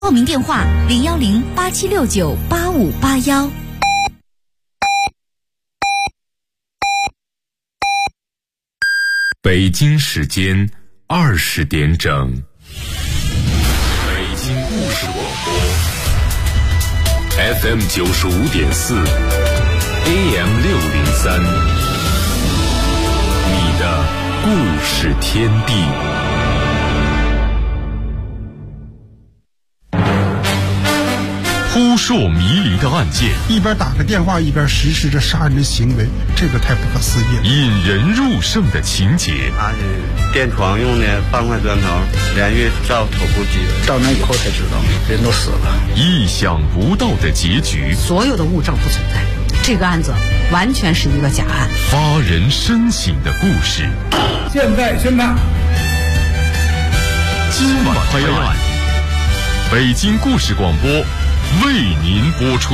报名电话010-8769-8581。 北京时间20点整，北京故事广播 FM 95.4 AM 603，你的故事天地。扑朔迷离的案件， 一边打着电话一边实施着杀人的行为，这个太不可思议了。 引人入胜的情节， 他是电床用的半块砖头，连续照头部击， 照完以后才知道人都死了。 意想不到的结局， 所有的物证不存在，这个案子完全是一个假案。 发人深省的故事， 现在宣判， 今晚拍案，北京故事广播为您播出。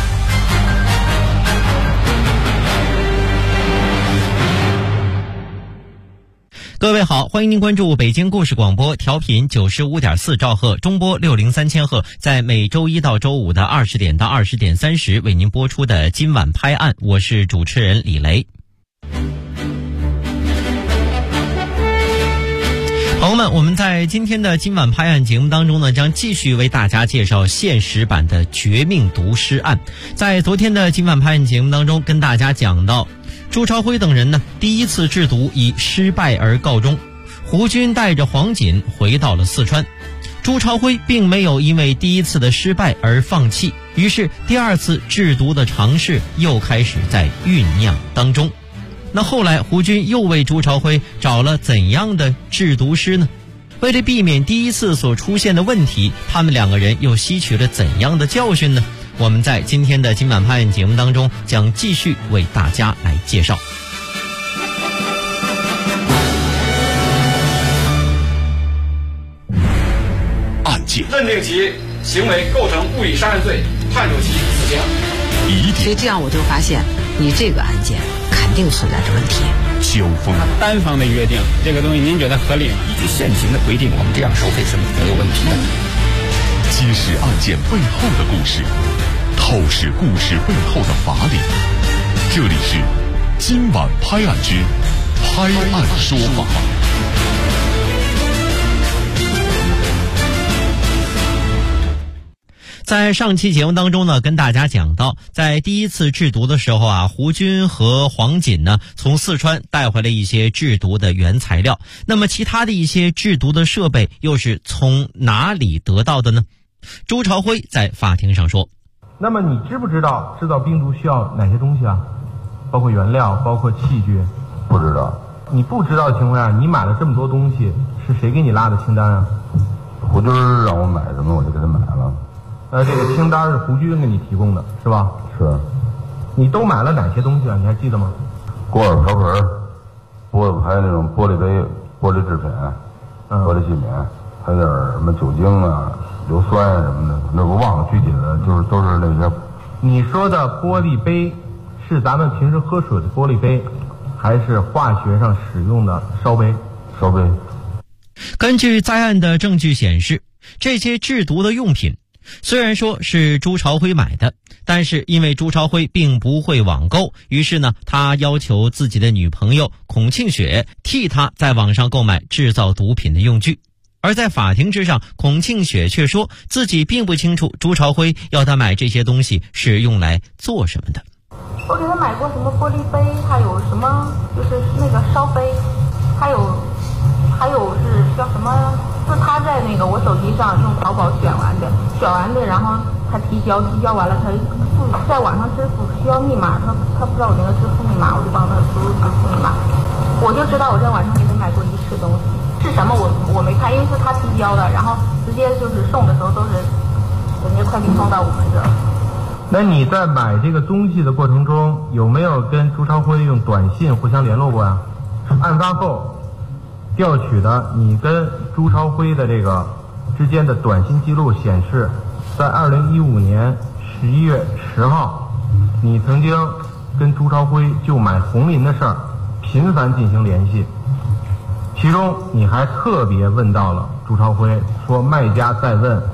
各位好，欢迎您关注北京故事广播，调频95.4兆赫，中波603千赫，在每周一到周五的20点到20点30为您播出的今晚拍案，我是主持人李雷。朋友们，我们在今天的今晚拍案节目当中呢，将继续为大家介绍现实版的绝命毒尸案。在昨天的今晚拍案节目当中，跟大家讲到朱朝辉等人呢第一次制毒以失败而告终，胡军带着黄锦回到了四川。朱朝辉并没有因为第一次的失败而放弃，于是第二次制毒的尝试又开始在酝酿当中。那后来胡军又为朱朝辉找了怎样的制毒师呢？为了避免第一次所出现的问题，他们两个人又吸取了怎样的教训呢？我们在今天的今晚拍案节目当中将继续为大家来介绍。 案件认定其行为构成故意杀人罪，判处其死刑。 所以这样我就发现你这个案件肯定存在着问题。 交锋， 单方的约定这个东西您觉得合理吗？ 依据现行的规定，我们这样收费是没有问题的。 揭示案件背后的故事，透视故事背后的法理。这里是今晚拍案之拍案说法。 在上期节目当中呢，跟大家讲到，在第一次制毒的时候啊，胡军和黄锦呢从四川带回了一些制毒的原材料。那么其他的一些制毒的设备又是从哪里得到的呢？朱朝辉在法庭上说： 那么你知不知道制造冰毒需要哪些东西啊？包括原料，包括器具？ 不知道。 你不知道的情况下，你买了这么多东西，是谁给你拉的清单啊？ 胡军让我买什么我就给他买了。 这个清单是胡军给你提供的，是吧？ 是。 你都买了哪些东西啊？你还记得吗？ 锅碗瓢盆、还有那种玻璃杯、玻璃制品、玻璃器皿，还有点什么酒精啊、硫酸啊什么的，那我忘了具体的，就是都是那些。 你说的玻璃杯是咱们平时喝水的玻璃杯，还是化学上使用的烧杯？ 烧杯。 根据在案的证据显示，这些制毒的用品虽然说是朱朝辉买的，但是因为朱朝辉并不会网购，于是呢，他要求自己的女朋友孔庆雪替他在网上购买制造毒品的用具。而在法庭之上，孔庆雪却说自己并不清楚朱朝辉要他买这些东西是用来做什么的。 我给他买过什么玻璃杯，还有什么就是那个烧杯，还有是叫什么？是他在那个我手机上用淘宝选完的，然后他提交完了，他在网上支付需要密码，他不知道我那个支付密码，我就帮他输入支付密码。我就知道我在网上给他买过一次东西，是什么我没看，因为是他提交的，然后直接就是送的时候都是人家快递送到我们这儿。 那你在买这个东西的过程中，有没有跟朱朝辉用短信互相联络过呀？案发后调取的你跟朱朝辉的这个之间的短信记录显示，在2015年11月10号，你曾经跟朱朝辉就买红林的事儿频繁进行联系，其中你还特别问到了朱朝辉，说卖家在问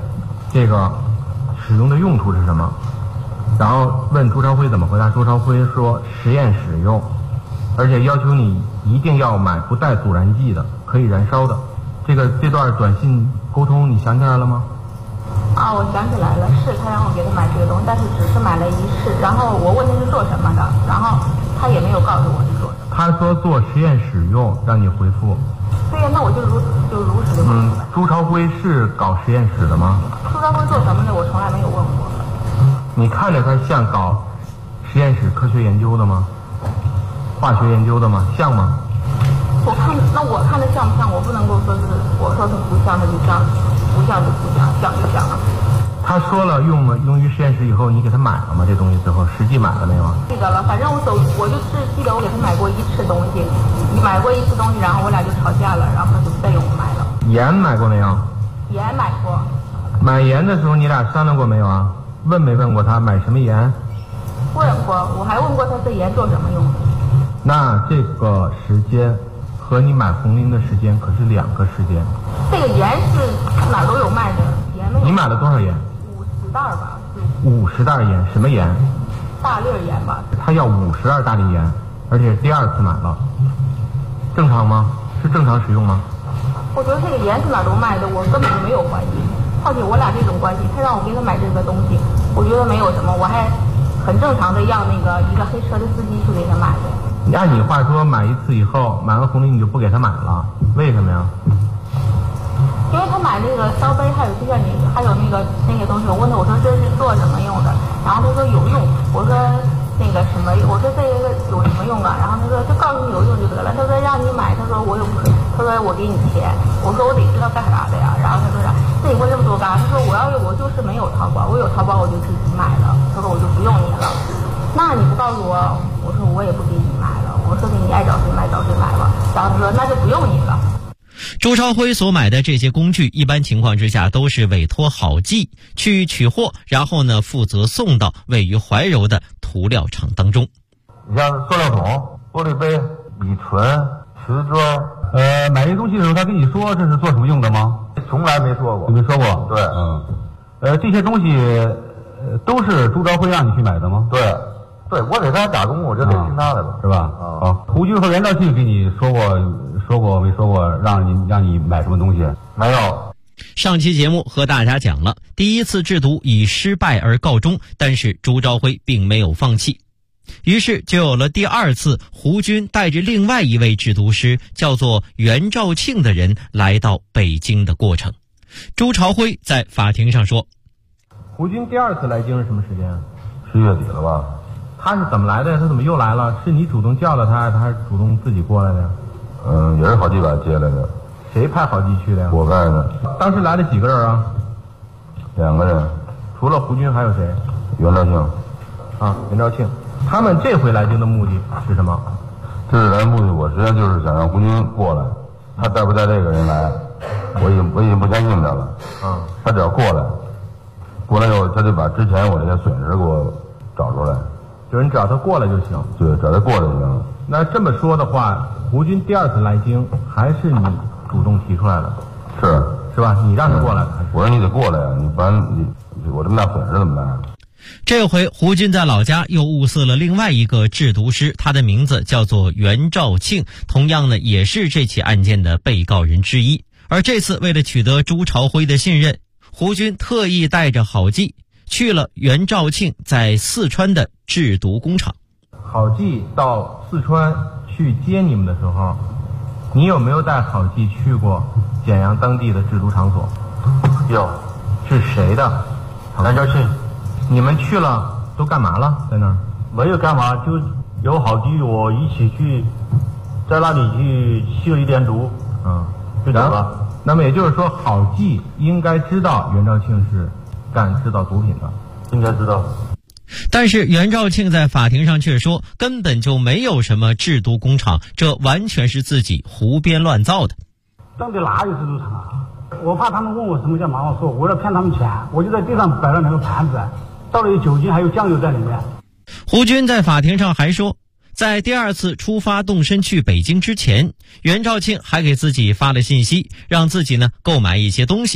这个使用的用途是什么？然后问朱朝辉怎么回答，朱朝辉说实验使用，而且要求你一定要买不带阻燃剂的，可以燃烧的。这段短信沟通你想起来了吗？ 啊，我想起来了，是他让我给他买这个东西，但是只是买了一次，然后我问他是做什么的，然后他也没有告诉我是做什么。 他说做实验使用，让你回复。 对呀，那我就如实的回复。 朱朝辉是搞实验室的吗？ 朱朝辉做什么的，我从来没有问过。 你看着他像搞实验室科学研究的吗？化学研究的吗？像吗？ 我看的像不像？我不能够说是我说是不像，他就像；不像就不像，像就像了。 他说了用于实验室以后，你给他买了吗？这东西最后实际买了没有？ 记得了，反正我就是记得我给他买过一次东西，买过一次东西，然后我俩就吵架了，然后他就不再用我买了。 盐买过没有？ 盐买过。 买盐的时候你俩商量过没有啊？问没问过他买什么盐？ 问过，我还问过他这盐做什么用的。 那这个时间和你买红菱的时间可是2个时间。 这个盐是哪儿都有卖的，盐没有。 你买了多少盐 ？50袋吧。 50袋盐，什么盐？ 大粒盐吧。 他要52大粒盐，而且是第2次买了，正常吗？是正常使用吗？ 我觉得这个盐是哪儿都卖的，我根本就没有怀疑。况且我俩这种关系，他让我给他买这个东西，我觉得没有什么，我还很正常的要一个黑车的司机去给他买的。 按你话说，买一次以后，买完红菱你就不给他买了，为什么呀？ 因为他买那个烧杯，还有就像你，还有那个东西，我问他，我说这是做什么用的？然后他说有用，我说那个什么，我说这个有什么用啊？然后他说就告诉你有用就得了。他说让你买，他说我有，他说我给你钱，我说我得知道干啥的呀。然后他说那你问这么多干啥？他说我就是没有淘宝，我有淘宝我就自己买了。他说我就不用你了。那你不告诉我，我说我也不给你买了。我说你爱找谁买找谁买吧。然后他说那就不用你了。 朱朝辉所买的这些工具，一般情况之下都是委托好记去取货，然后呢负责送到位于怀柔的涂料厂当中。 你像塑料桶、玻璃杯、乙醇、瓷砖， 买这东西的时候，他跟你说这是做什么用的吗？ 从来没说过。 你没说过？ 对， 这些东西都是朱朝辉让你去买的吗？ 对，我给他打工，我就得听他的吧， 是吧？胡军和袁兆庆给你说过没说过让你买什么东西？ 没有。 上期节目和大家讲了，第1次制毒以失败而告终，但是朱朝辉并没有放弃，于是就有了第2次胡军带着另外一位制毒师叫做袁兆庆的人来到北京的过程。朱朝辉在法庭上说， 胡军第2次来京是什么时间 ？10月底了吧。 他是怎么来的呀？他怎么又来了？是你主动叫的他，还是主动自己过来的呀？ 也是好记把接来的。 谁派好记去的呀？ 我派的。 当时来了几个人啊 ？2个人。 除了胡军还有谁？ 袁兆庆。 袁兆庆。他们这回来京的目的是什么？ 这次来目的，我实际上就是想让胡军过来。他带不带这个人来，我已经不相信他了。他只要过来以后，他就把之前我这些损失给我找出来。 就是你只要他过来就行。 对，只要他过来就行了。 那这么说的话，胡军第2次来京还是你主动提出来的？是吧？你让他过来的。 我说你得过来呀，你不然我这么大损失怎么办？ 这回胡军在老家又物色了另外一个制毒师，他的名字叫做袁兆庆，同样呢也是这起案件的被告人之一。而这次为了取得朱朝辉的信任，胡军特意带着好记去了袁兆庆在四川的制毒工厂。 好记到四川去接你们的时候，你有没有带好记去过简阳当地的制毒场所？ 有。 是谁的？ 袁兆庆。 你们去了都干嘛了？在那儿没有干嘛，就有好记我一起去，在那里去吸了一点毒，就走了。 那么也就是说，好记应该知道袁兆庆是干制造毒品的， 应该知道。 但是袁兆庆在法庭上却说根本就没有什么制毒工厂，这完全是自己胡编乱造的。 当地哪有制毒厂啊？我怕他们问我什么叫麻黄素，我要骗他们钱，我就在地上摆了2个盘子，倒了有酒精还有酱油在里面。 胡军在法庭上还说，在第2次出发动身去北京之前，袁兆庆还给自己发了信息，让自己呢购买一些东西。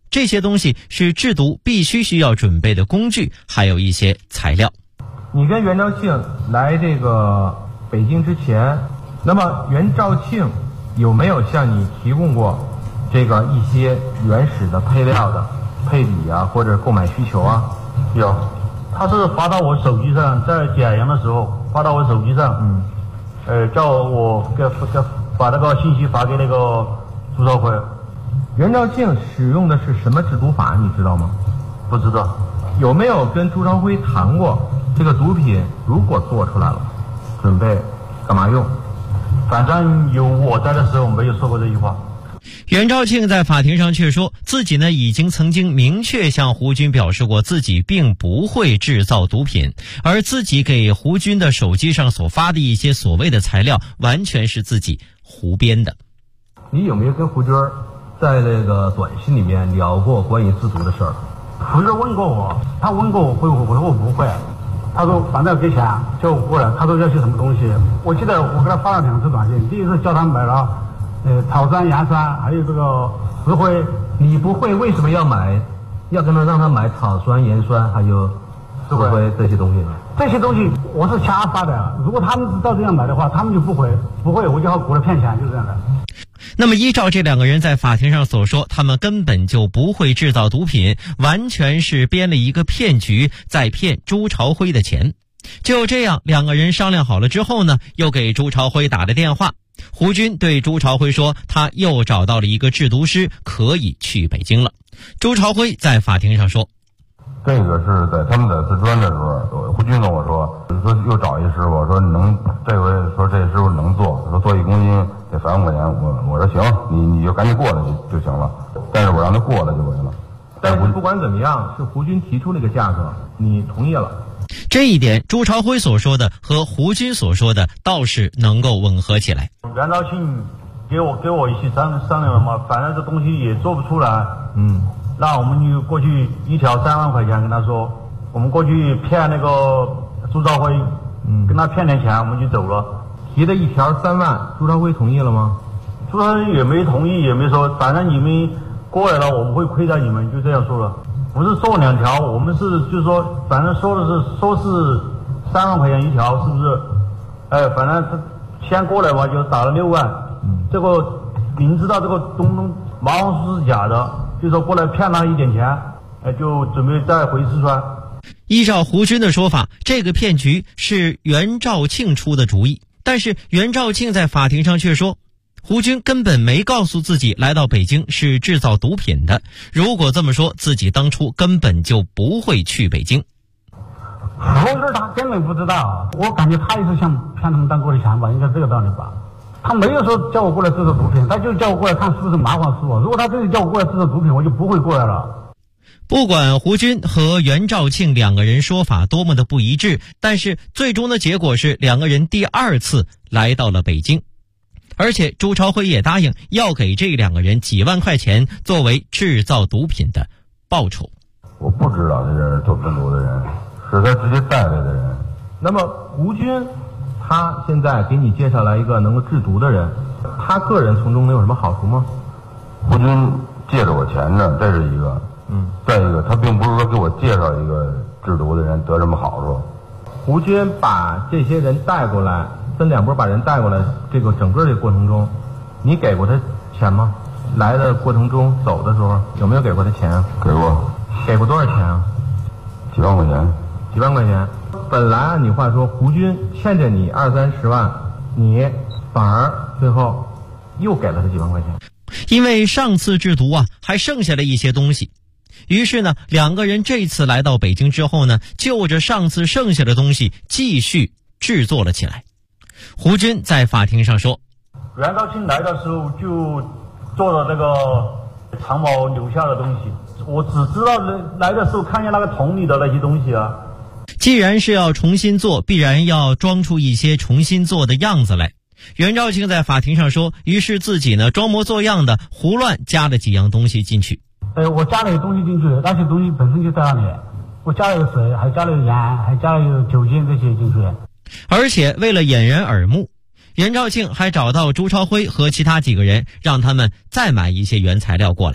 这些东西是制毒必须需要准备的工具，还有一些材料。 你跟袁兆庆来这个北京之前，那么袁兆庆有没有向你提供过这个一些原始的配料的配比啊，或者购买需求啊？ 有，他是发到我手机上，在检验的时候发到我手机上，叫我把那个信息发给那个朱朝辉。 袁兆庆使用的是什么制毒法，你知道吗？ 不知道。 有没有跟朱朝辉谈过这个毒品如果做出来了，准备干嘛用？ 反正有我在的时候没有说过这句话。 袁兆庆在法庭上却说自己呢已经曾经明确向胡军表示过自己并不会制造毒品，而自己给胡军的手机上所发的一些所谓的材料完全是自己胡编的。 你有没有跟胡军在那个短信里面聊过关于制毒的事儿？ 胡军问过我，他问过我会不会，我说我不会。他说反正给钱叫我过来，他说要些什么东西。我记得我给他发了2次短信，第一次叫他买了草酸、盐酸，还有这个石灰。 你不会为什么要买？要跟他让他买草酸、盐酸还有石灰这些东西呢？ 这些东西我是瞎发的，如果他们照这样买的话，他们就不会，我就要过来骗钱，就是这样的。 那么依照这2个人在法庭上所说，他们根本就不会制造毒品，完全是编了一个骗局，在骗朱朝辉的钱。就这样，2个人商量好了之后呢，又给朱朝辉打了电话。胡军对朱朝辉说，他又找到了一个制毒师，可以去北京了。朱朝辉在法庭上说， 这个是在他们在四川的时候，胡军跟我说又找一师傅，说你能这回说这师傅能做，说做1公斤得3万块钱。我说行，你就赶紧过来就行了。但是我让他过来就完了。 但是不管怎么样，是胡军提出那个价格，你同意了。 这一点朱朝辉所说的和胡军所说的倒是能够吻合起来。 袁兆庆给我一起商量了嘛，反正这东西也做不出来，那我们就过去1条3万块钱，跟他说我们过去骗那个朱朝辉，跟他骗点钱我们就走了。 提的1条3万，朱朝辉同意了吗？ 朱朝辉也没同意，也没说，反正你们过来了我们会亏待你们，就这样说了。不是说2条，我们是就是说，反正说是3万块钱1条，是不是？反正他先过来嘛，就打了6万。这个明知道这个东麻黄素是假的，就说过来骗他一点钱，就准备再回四川。 依照胡军的说法，这个骗局是袁兆庆出的主意，但是袁兆庆在法庭上却说，胡军根本没告诉自己来到北京是制造毒品的，如果这么说，自己当初根本就不会去北京。 胡军他根本不知道，我感觉他也是想骗他们当过的钱吧，应该这个道理吧。他没有说叫我过来制造毒品，他就叫我过来看是不是麻黄素。如果他真的叫我过来制造毒品，我就不会过来了。 不管胡军和袁兆庆2个人说法多么的不一致，但是最终的结果是2个人第2次来到了北京。而且朱朝辉也答应要给这2个人几万块钱作为制造毒品的报酬。 我不知道这是做制毒的人，是他直接带来的人。 那么胡军他现在给你介绍来一个能够制毒的人，他个人从中能有什么好处吗？ 胡军借着我钱呢，这是一个。再一个，他并不是说给我介绍一个制毒的人得什么好处。 胡军把这些人带过来，分2波把人带过来，这个整个这个过程中，你给过他钱吗？来的过程中走的时候有没有给过他钱啊？ 给过。 给过多少钱啊？ 几万块钱。 几万块钱。本来按你话说，胡军欠着你20-30万，你反而最后又给了他几万块钱。 因为上次制毒还剩下了一些东西，于是呢2个人这次来到北京之后呢，就着上次剩下的东西继续制作了起来。胡军在法庭上说， 袁兆庆来的时候就做了那个长毛留下的东西，我只知道来的时候看见那个桶里的那些东西啊。 既然是要重新做，必然要装出一些重新做的样子来。袁兆庆在法庭上说，于是自己呢装模作样的胡乱加了几样东西进去。 我加了东西进去，那些东西本身就在那里，我加了水，还加了盐，还加了酒精这些进去。 而且为了掩人耳目，袁兆庆还找到朱朝辉和其他几个人，让他们再买一些原材料过来。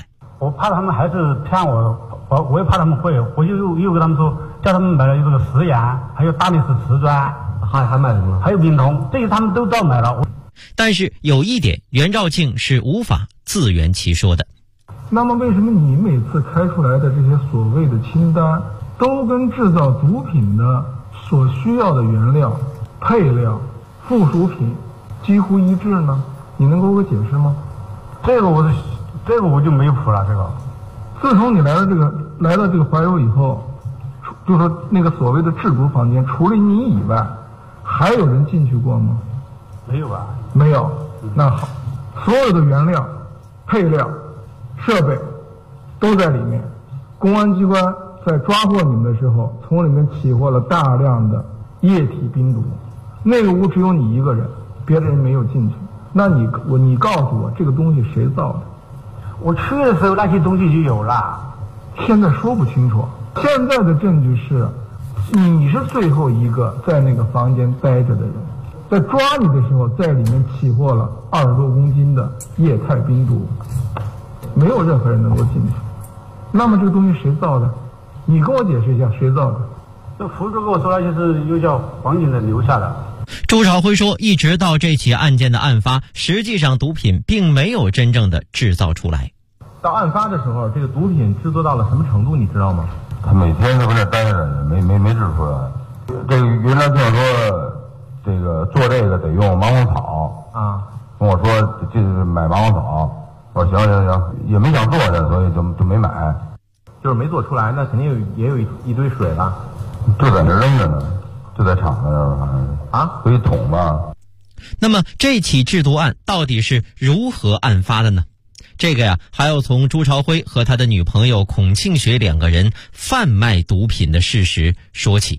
我怕他们还是骗我也怕他们会，我又跟他们说，叫他们买了这个食盐，还有大理石瓷砖， 还买什么？ 还有冰桶，这些他们都照买了。 但是有一点，袁兆庆是无法自圆其说的。 那么为什么你每次开出来的这些所谓的清单，都跟制造毒品的所需要的原料、配料、附属品几乎一致呢？你能给我解释吗？ 这个我就没谱了。这个， 自从你来到这个怀柔以后，就说那个所谓的制毒房间，除了你以外，还有人进去过吗？ 没有吧？ 没有。那好，所有的原料、配料、设备都在里面。公安机关在抓获你们的时候，从里面起获了大量的液体冰毒。那个屋只有你一个人，别的人没有进去。那你告诉我，这个东西谁造的？ 我去的时候那些东西就有了， 现在说不清楚。现在的证据是，你是最后一个在那个房间待着的人，在抓你的时候，在里面起获了20多公斤的液态冰毒，没有任何人能够进去。那么这个东西谁造的？你跟我解释一下，谁造的？ 这福州跟我说，那就是又叫黄景的留下的。 朱朝辉说，一直到这起案件的案发，实际上毒品并没有真正的制造出来。 到案发的时候，这个毒品制作到了什么程度，你知道吗？ 他每天都在这待着，没制出来。这个袁兆庆说，这个做这个得用芒果草啊，跟我说这买芒果草，我说行，也没想做的，所以就没买。 就是没做出来，那肯定也有一堆水了， 就在那扔着呢，就在厂子那儿啊，有一桶吧。 那么这起制毒案到底是如何案发的呢？这个呀，还要从朱朝辉和他的女朋友孔庆雪2个人贩卖毒品的事实说起。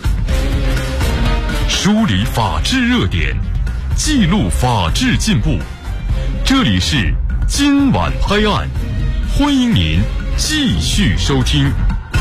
梳理法治热点，记录法治进步。这里是今晚拍案，欢迎您继续收听。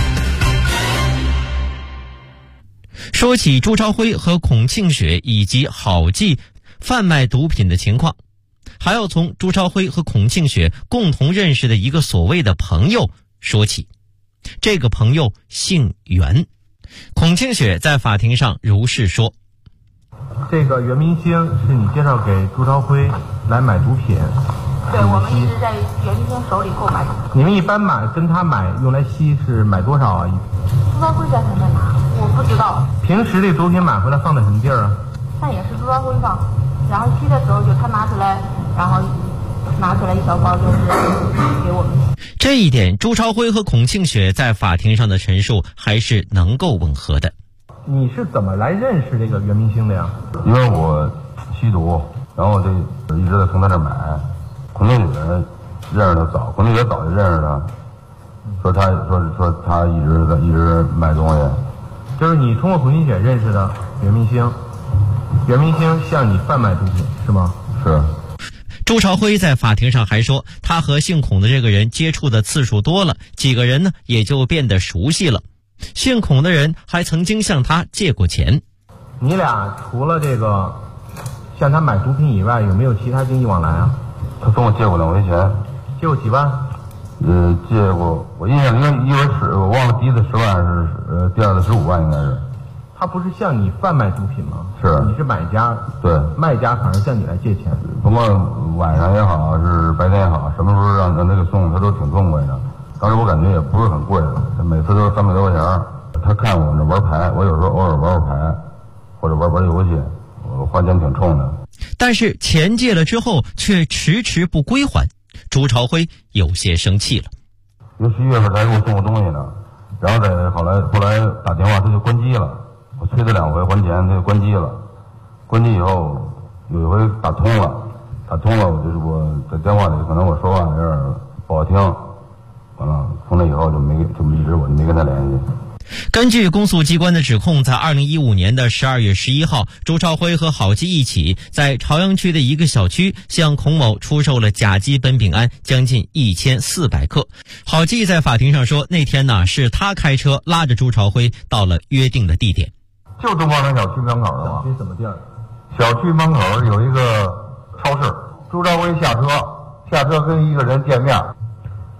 说起朱朝辉和孔庆雪以及郝记贩卖毒品的情况，还要从朱朝辉和孔庆雪共同认识的一个所谓的朋友说起。这个朋友姓袁，孔庆雪在法庭上如是说： 这个袁明星是你介绍给朱朝辉来买毒品。 对，我们一直在袁明星手里购买。 你们一般跟他买用来吸是买多少啊？ 朱朝辉在他那拿，我不知道。 平时这毒品买回来放在什么地儿啊？ 那也是朱朝辉放，然后吸的时候就他拿出来，然后拿出来一小包就是给我们。 这一点朱朝辉和孔庆雪在法庭上的陈述还是能够吻合的。 你是怎么来认识这个袁明星的呀？ 因为我吸毒，然后就一直在从他那买。孔庆雪认识他早，孔庆雪早就认识他，说他一直买东西。 就是你通过孔庆雪认识的袁明星，袁明星向你贩卖毒品是吗？ 是。 朱朝辉在法庭上还说，他和姓孔的这个人接触的次数多了，几个人呢也就变得熟悉了。姓孔的人还曾经向他借过钱。 你俩除了这个向他买毒品以外，有没有其他经济往来啊？ 他跟我借过2回钱。 借过几万？ 借过，我印象应该我忘了，第一次10万是第二次15万应该是。 他不是向你贩卖毒品吗？ 是。 你是买家， 对， 卖家反而向你来借钱。 甭管晚上也好，是白天也好，什么时候让他给送，他都挺痛快的。当时我感觉也不是很贵的，每次都是300多块钱。他看我那玩牌，我有时候偶尔玩牌，或者玩游戏，我花钱挺冲的。 但是钱借了之后却迟迟不归还，朱朝辉有些生气了。 因为11月份才给我送过东西呢，然后后来打电话他就关机了，我催他2回还钱，他就关机了。关机以后有一回打通了，我在电话里可能我说话有点不好听，完了从那以后就一直我就没跟他联系。 根据公诉机关的指控，在2015年的12月11号，朱朝辉和郝记一起在朝阳区的一个小区向孔某出售了甲基苯丙胺将近1400克。郝记在法庭上说，那天呢是他开车拉着朱朝辉到了约定的地点。 就东方门小区门口的吗？ 这什么地儿？ 小区门口有一个超市，朱朝辉下车跟一个人见面，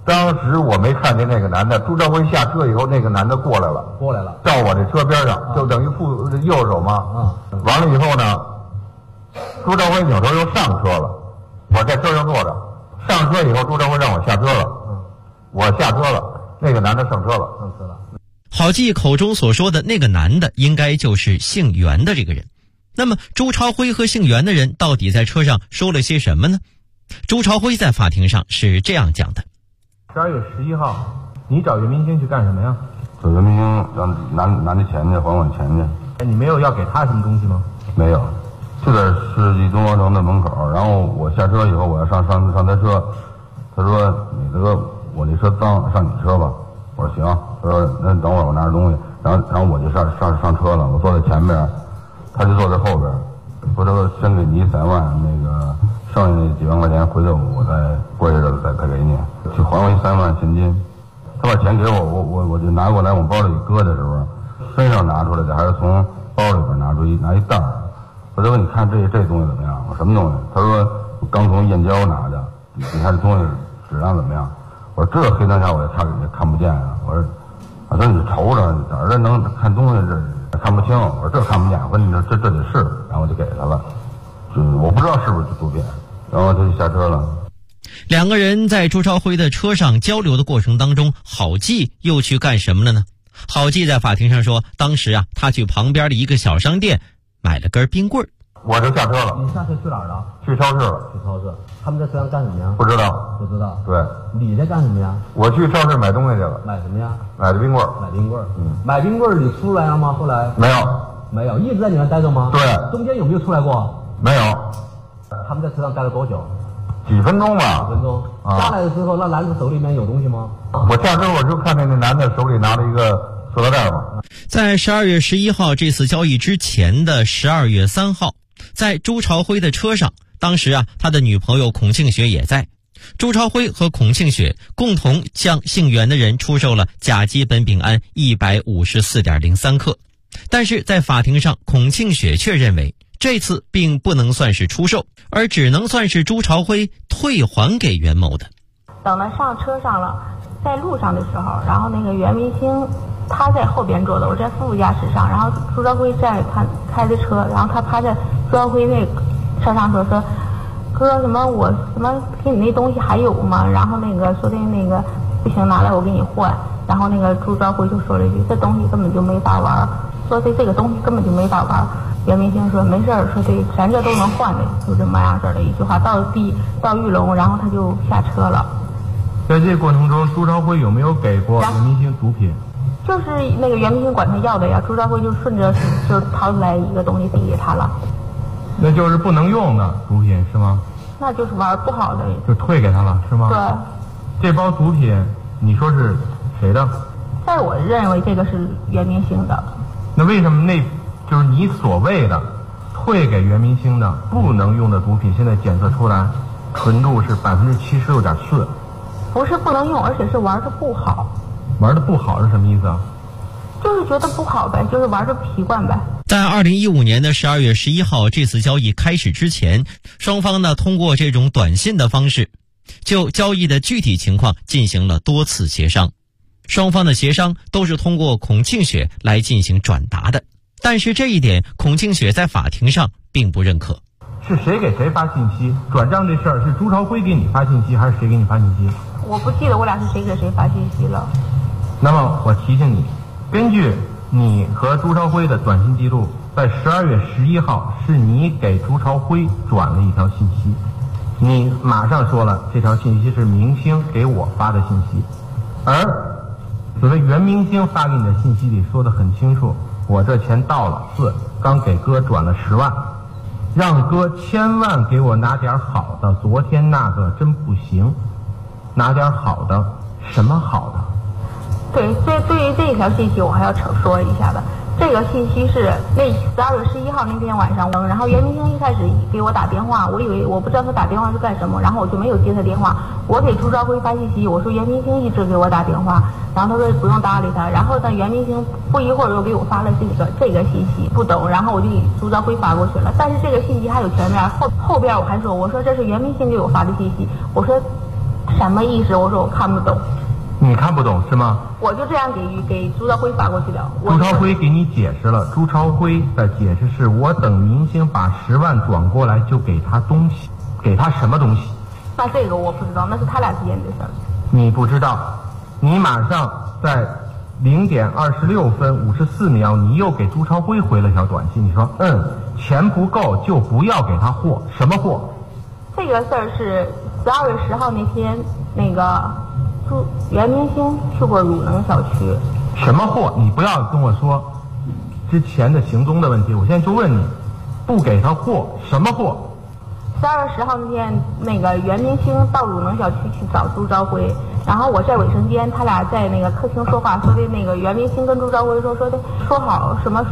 当时我没看见那个男的，朱朝辉下车以后，那个男的过来了，到我这车边上，就等于右手嘛。完了以后呢，朱朝辉扭头又上车了，我在车上坐着，上车以后，朱朝辉让我下车了，我下车了，那个男的上车了。 郝记口中所说的那个男的，应该就是姓袁的这个人。那么朱朝辉和姓袁的人到底在车上说了些什么呢？朱朝辉在法庭上是这样讲的 ：12月11号，你找袁明星去干什么呀？ 找袁明星让拿那钱去，还我钱去。 你没有要给他什么东西吗？ 没有，就在世纪中国城的门口。然后我下车以后，我要上他车，他说：“你这个我这车脏，上你车吧。”我说：“行。”他说：“那等会儿我拿着东西。”然后我就上车了，我坐在前边，他就坐在后边。说这个先给你3万，那个剩下那几万块钱回头我再过些日子再给你，去还我3万现金。他把钱给我，我就拿过来往包里搁的时候，身上拿出来的还是从包里边拿一袋儿。我就问你看这东西怎么样？我什么东西？他说刚从燕郊拿的，你看这东西质量怎么样？我说这黑灯下我也看不见啊。我说你瞅着哪儿这能看东西这看不清。我说这看不见。我说你这得是，然后我就给他了。我不知道是不是毒品，然后他就下车了。 两个人在朱朝辉的车上交流的过程当中，郝记又去干什么了呢？郝记在法庭上说，当时啊，他去旁边的一个小商店买了根冰棍儿。 我就下车了。 你下车去哪儿了？ 去超市了。 去超市。他们在车上干什么呀？ 不知道。 不知道。 对。 你在干什么呀？ 我去超市买东西去了。 买什么呀？ 买的冰棍儿。 买冰棍儿。买冰棍儿你出来了吗？后来？ 没有。 没有，一直在里面待着吗？ 对。 中间有没有出来过？ 没有。 他们在车上待了多久？ 几分钟吧。 几分钟。下来的时候，那男子手里面有东西吗？ 我下车我就看见那男的手里拿了一个塑料袋嘛。 在12月11号这次交易之前的12月3号，在朱朝辉的车上，当时啊，他的女朋友孔庆雪也在。朱朝辉和孔庆雪共同向姓袁的人出售了甲基苯丙胺154.03克，但是在法庭上，孔庆雪却认为这次并不能算是出售，而只能算是朱朝辉退还给袁某的。 等到上车上了，在路上的时候，然后那个袁明星他在后边坐的，我在副驾驶上，然后朱朝辉在开的车，然后他趴在朱朝辉那车上说哥什么我什么给你那东西还有吗？然后那个说的那个不行，拿来我给你换。然后那个朱朝辉就说了一句，这东西根本就没法玩，说这个东西根本就没法玩。袁明星说没事儿，说这咱这都能换的，就这么样式的一句话。到玉龙，然后他就下车了。 在这个过程中，朱朝辉有没有给过袁明星毒品？ 就是那个袁明星管他要的呀，朱朝辉就顺着就掏出来一个东西递给他了。 那就是不能用的毒品是吗？ 那就是玩不好的， 就退给他了是吗？ 对。 这包毒品你说是谁的？ 但我认为这个是袁明星的。 那为什么就是你所谓的退给袁明星的不能用的毒品，现在检测出来纯度是76.4%？ 不是不能用，而且是玩的不好。 玩的不好是什么意思啊？ 就是觉得不好呗，就是玩的不习惯呗。 在2015年的12月11号这次交易开始之前，双方呢通过这种短信的方式，就交易的具体情况进行了多次协商。双方的协商都是通过孔庆雪来进行转达的，但是这一点孔庆雪在法庭上并不认可。 是谁给谁发信息？转账这事儿是朱朝辉给你发信息，还是谁给你发信息？ 我不记得我俩是谁给谁发信息了。 那么我提醒你，根据你和朱朝辉的短信记录，在12月11号是你给朱朝辉转了一条信息，你马上说了这条信息是明星给我发的信息，而所谓袁明星发给你的信息里说的很清楚，我这钱到了刚给哥转了10万，让哥千万给我拿点好的，昨天那个真不行，拿点好的，什么好的？ 对于这一条信息我还要说一下的。这个信息是那12月11号那天晚上，然后袁明星一开始给我打电话，我不知道他打电话是干什么，然后我就没有接他电话。我给朱朝辉发信息，我说袁明星一直给我打电话，然后他说不用搭理他。然后呢，袁明星不一会儿又给我发了这个信息，不懂，然后我就给朱朝辉发过去了。但是这个信息还有前面后边我还说，我说这是袁明星给我发的信息，我说什么意思？我说我看不懂。 你看不懂是吗？ 我就这样给朱朝辉发过去了。 朱朝辉给你解释了，朱朝辉的解释是我等明星把10万转过来就给他东西，给他什么东西？ 那这个我不知道，那是他俩之间的事儿。 你不知道，你马上在0点26分54秒，你又给朱朝辉回了条短信，你说钱不够就不要给他货，什么货？ 这个事儿是12月10号那天，那个袁明星去过汝能小区。 什么货？你不要跟我说之前的行踪的问题，我现在就问你，不给他货，什么货 ？12月10号那天，那个袁明星到汝能小区去找朱朝辉，然后我在卫生间，他俩在那个客厅说话，说的那个袁明星跟朱朝辉说好什么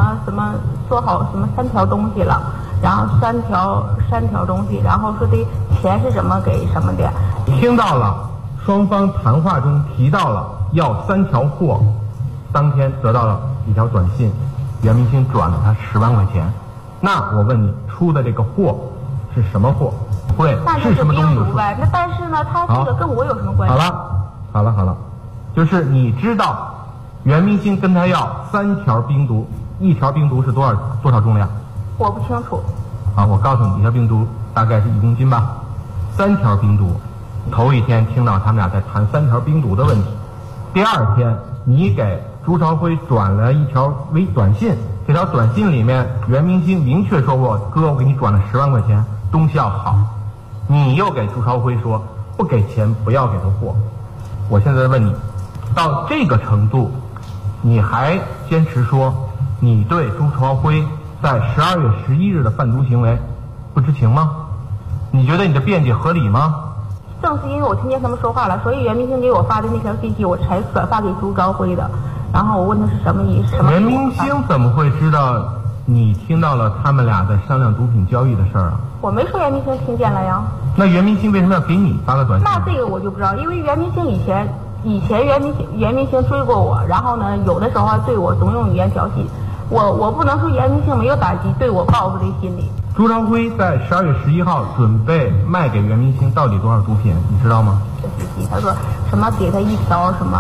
3条东西了，然后三条东西，然后说的钱是怎么给什么的。 听到了，双方谈话中提到了要3条货，当天得到了一条短信，袁明星转了他10万块钱。那我问你，出的这个货是什么货？会是什么东西？ 那但是呢，他这个跟我有什么关系？ 好了，就是你知道袁明星跟他要3条冰毒，1条冰毒是多少重量？ 我不清楚。 好，我告诉你，1条冰毒大概是1公斤吧。3条冰毒，头一天听到他们俩在谈3条冰毒的问题，第二天你给朱朝辉转了一条短信，这条短信里面袁明星明确说过，哥，我给你转了10万块钱，东西要好。你又给朱朝辉说不给钱不要给他货。我现在问你，到这个程度你还坚持说你对朱朝辉在12月11日的贩毒行为不知情吗？你觉得你的辩解合理吗？ 正是因为我听见他们说话了，所以袁明星给我发的那条信息我才转发给朱朝辉的。然后我问他是什么意思？ 袁明星怎么会知道你听到了他们俩在商量毒品交易的事儿啊？ 我没说袁明星听见了呀。 那袁明星为什么要给你发个短信？ 那这个我就不知道，因为袁明星以前袁明星追过我，然后呢，有的时候还对我总用语言调戏。我不能说袁明星没有打击对我报复的心理。 朱朝辉在12月11号准备卖给袁明星到底多少毒品，你知道吗？ 他说什么给他1条什么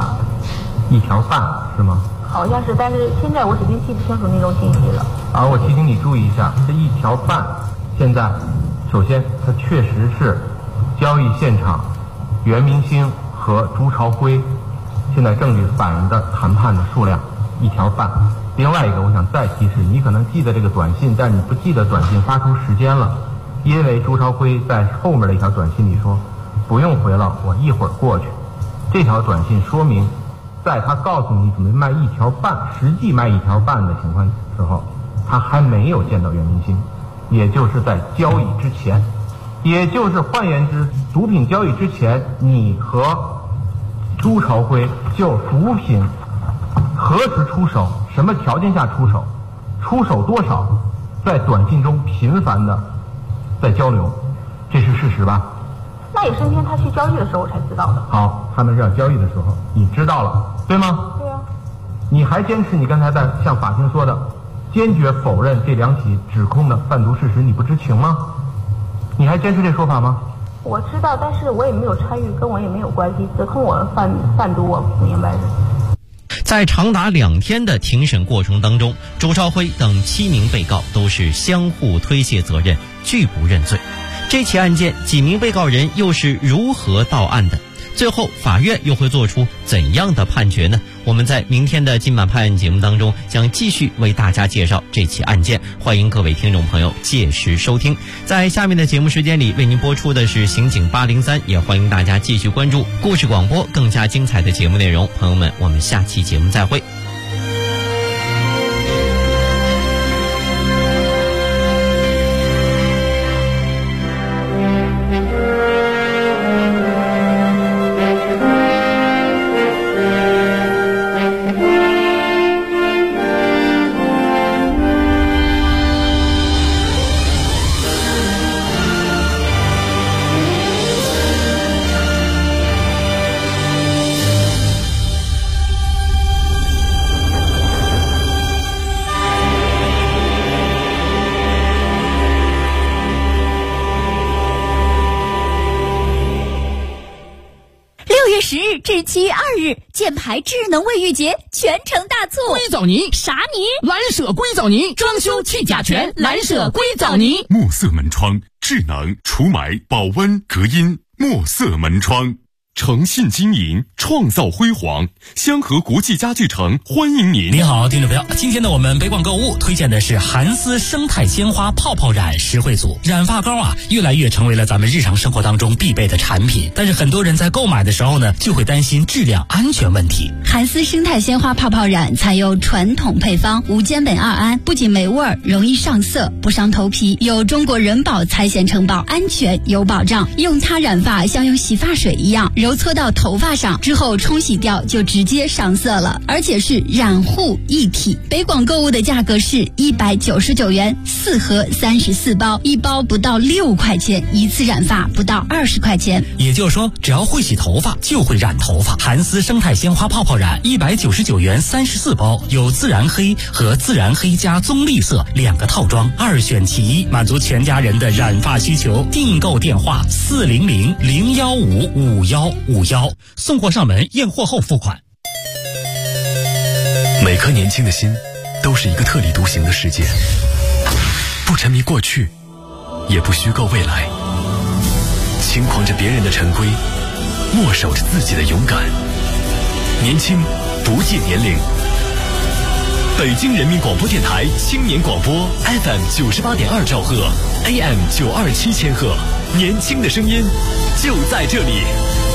1条半是吗？ 好像是，但是现在我已经记不清楚那种信息了。 我提醒你注意一下，这1条半，现在首先它确实是交易现场袁明星和朱朝辉现在证据反映的谈判的数量1条半。另外一个，我想再提示你，可能记得这个短信，但你不记得短信发出时间了，因为朱朝辉在后面的一条短信里说不用回了，我一会儿过去。这条短信说明在他告诉你准备卖1条半，实际卖1条半的情况时候，他还没有见到袁明星，也就是在交易之前，也就是换言之，毒品交易之前，你和朱朝辉就毒品何时出手，什么条件下出手，出手多少，在短信中频繁的在交流，这是事实吧？ 那也是那天他去交易的时候我才知道的。 好，他们这样交易的时候你知道了，对吗？ 对啊。 你还坚持你刚才在向法庭说的，坚决否认这2起指控的贩毒事实，你不知情吗？你还坚持这说法吗？ 我知道，但是我也没有参与，跟我也没有关系，指控我贩毒，我不明白的。 在长达2天的庭审过程当中，朱朝辉等7名被告都是相互推卸责任，拒不认罪。这起案件几名被告人又是如何到案的？最后法院又会做出怎样的判决呢？我们在明天的今晚拍案节目当中将继续为大家介绍这起案件，欢迎各位听众朋友届时收听。在下面的节目时间里为您播出的是刑警803，也欢迎大家继续关注故事广播更加精彩的节目内容。朋友们，我们下期节目再会。 至7月2日，箭牌智能卫浴节全城大促。 硅藻泥啥泥？ 蓝舍硅藻泥，装修去甲醛，蓝舍硅藻泥。 墨色门窗，智能除霾、保温、隔音。墨色门窗。诚信经营，创造辉煌。香河国际家具城欢迎您。 您好，听众朋友，今天呢，我们北广购物推荐的是韩丝生态鲜花泡泡染实惠组。染发膏啊，越来越成为了咱们日常生活当中必备的产品，但是很多人在购买的时候呢，就会担心质量安全问题。 韩丝生态鲜花泡泡染采用传统配方无间苯2胺，不仅没味儿，容易上色，不伤头皮，有中国人保财险承保，安全有保障。用它染发像用洗发水一样，揉搓到头发上之后冲洗掉就直接上色了，而且是染护一体。北广购物的价格是199元，4盒34包，一包不到6块钱，一次染发不到20块钱。 也就是说，只要会洗头发就会染头发。韩丝生态鲜花泡泡染199元34包，有自然黑和自然黑加棕绿色2个套装，2选其一，满足全家人的染发需求。订购电话400-015-5151，送货上门，验货后付款。 每颗年轻的心都是一个特立独行的世界，不沉迷过去，也不虚构未来，轻狂着别人的陈规，默守着自己的勇敢。年轻不计年龄。北京人民广播电台青年广播 FM 98.2兆赫 AM 927千赫，年轻的声音就在这里。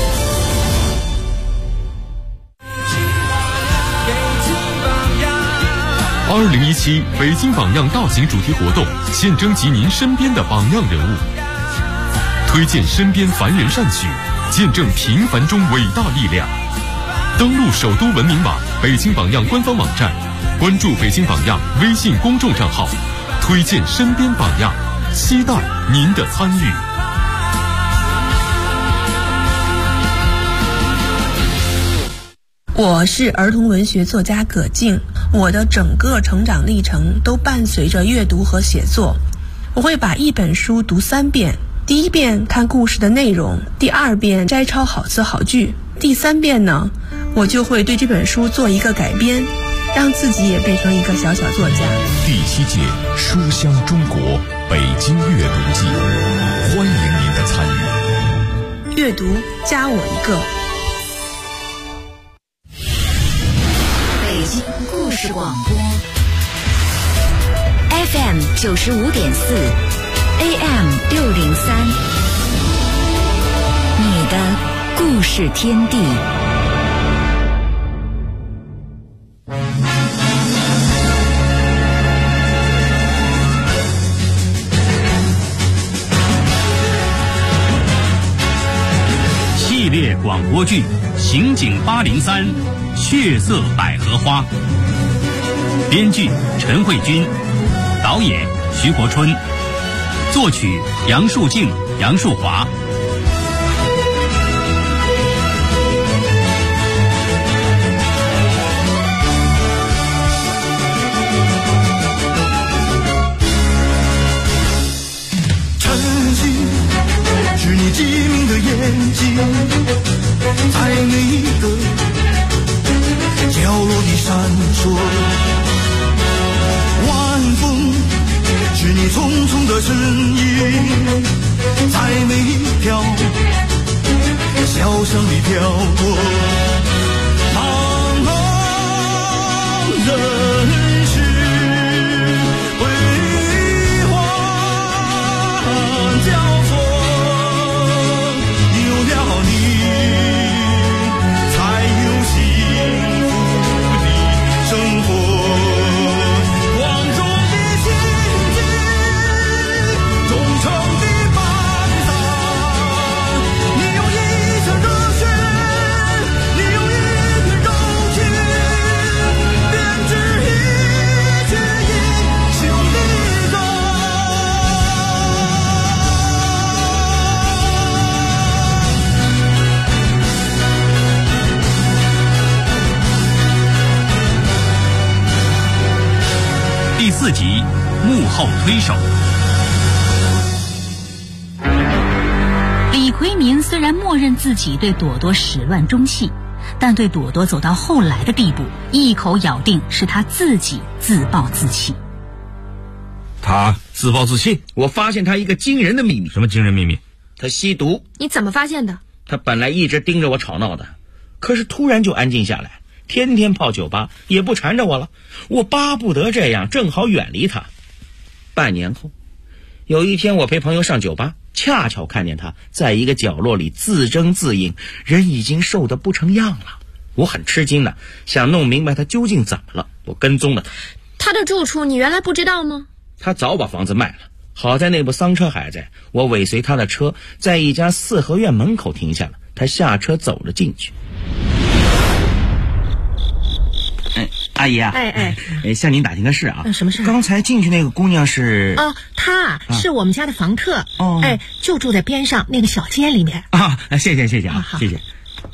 2017北京榜样大型主题活动，现征集您身边的榜样人物，推荐身边凡人善举，见证平凡中伟大力量。登录首都文明网北京榜样官方网站，关注北京榜样微信公众账号，推荐身边榜样，期待您的参与。 我是儿童文学作家葛静，我的整个成长历程都伴随着阅读和写作。我会把一本书读3遍，第1遍看故事的内容，第2遍摘抄好词好句，第3遍呢，我就会对这本书做一个改编，让自己也变成一个小小作家。 第7届书香中国北京阅读季，欢迎您的参与。 阅读加我一个。 北京故事广播 FM 95.4 AM 603，你的故事天地。 系列广播剧《刑警803》，血色百合花。编剧陈慧君，导演徐国春，作曲杨树静、杨树华。 晨曦是你机敏的眼睛，在每一个角落里闪烁。晚风是你匆匆的身影，在每一条小巷里飘过。茫茫人世辉煌交错，有了你才有幸福的生活。光中的心境，忠诚的伴郎，你用一腔热血，你用一片柔情，编织一曲英雄的歌。 第4集幕后推手。 李奎民虽然默认自己对朵朵始乱终弃， 但对朵朵走到后来的地步，一口咬定是他自己自暴自弃。 他自暴自弃？我发现他一个惊人的秘密。 什么惊人秘密？ 他吸毒。 你怎么发现的？ 他本来一直盯着我吵闹的，可是突然就安静下来，天天泡酒吧，也不缠着我了。我巴不得这样，正好远离他。半年后，有一天我陪朋友上酒吧，恰巧看见他在一个角落里自斟自饮，人已经瘦得不成样了。我很吃惊的，想弄明白他究竟怎么了。我跟踪了他。 他的住处你原来不知道吗？ 他早把房子卖了，好在那部丧车还在。我尾随他的车，在一家四合院门口停下了，他下车走了进去。阿姨啊，向您打听个事啊。 什么事？ 刚才进去那个姑娘是？ 哦，她是我们家的房客。哦，就住在边上那个小间里面。 啊，谢谢啊，谢谢。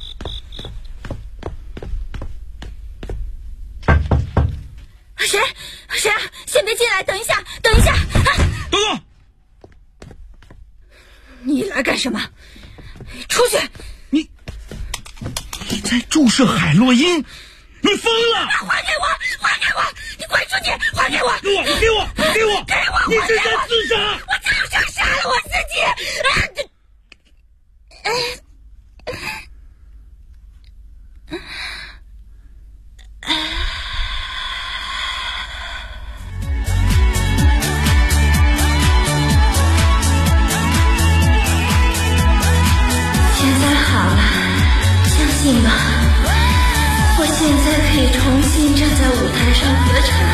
谁啊？先别进来，等一下。 朵朵， 你来干什么？出去！ 你在注射海洛因？你疯了！ 还给我！你滚出去！还给我！ 你给我！你是在自杀！ 我就想杀了我自己！ 现在好了，相信吧，我现在可以重新站在舞台上歌唱。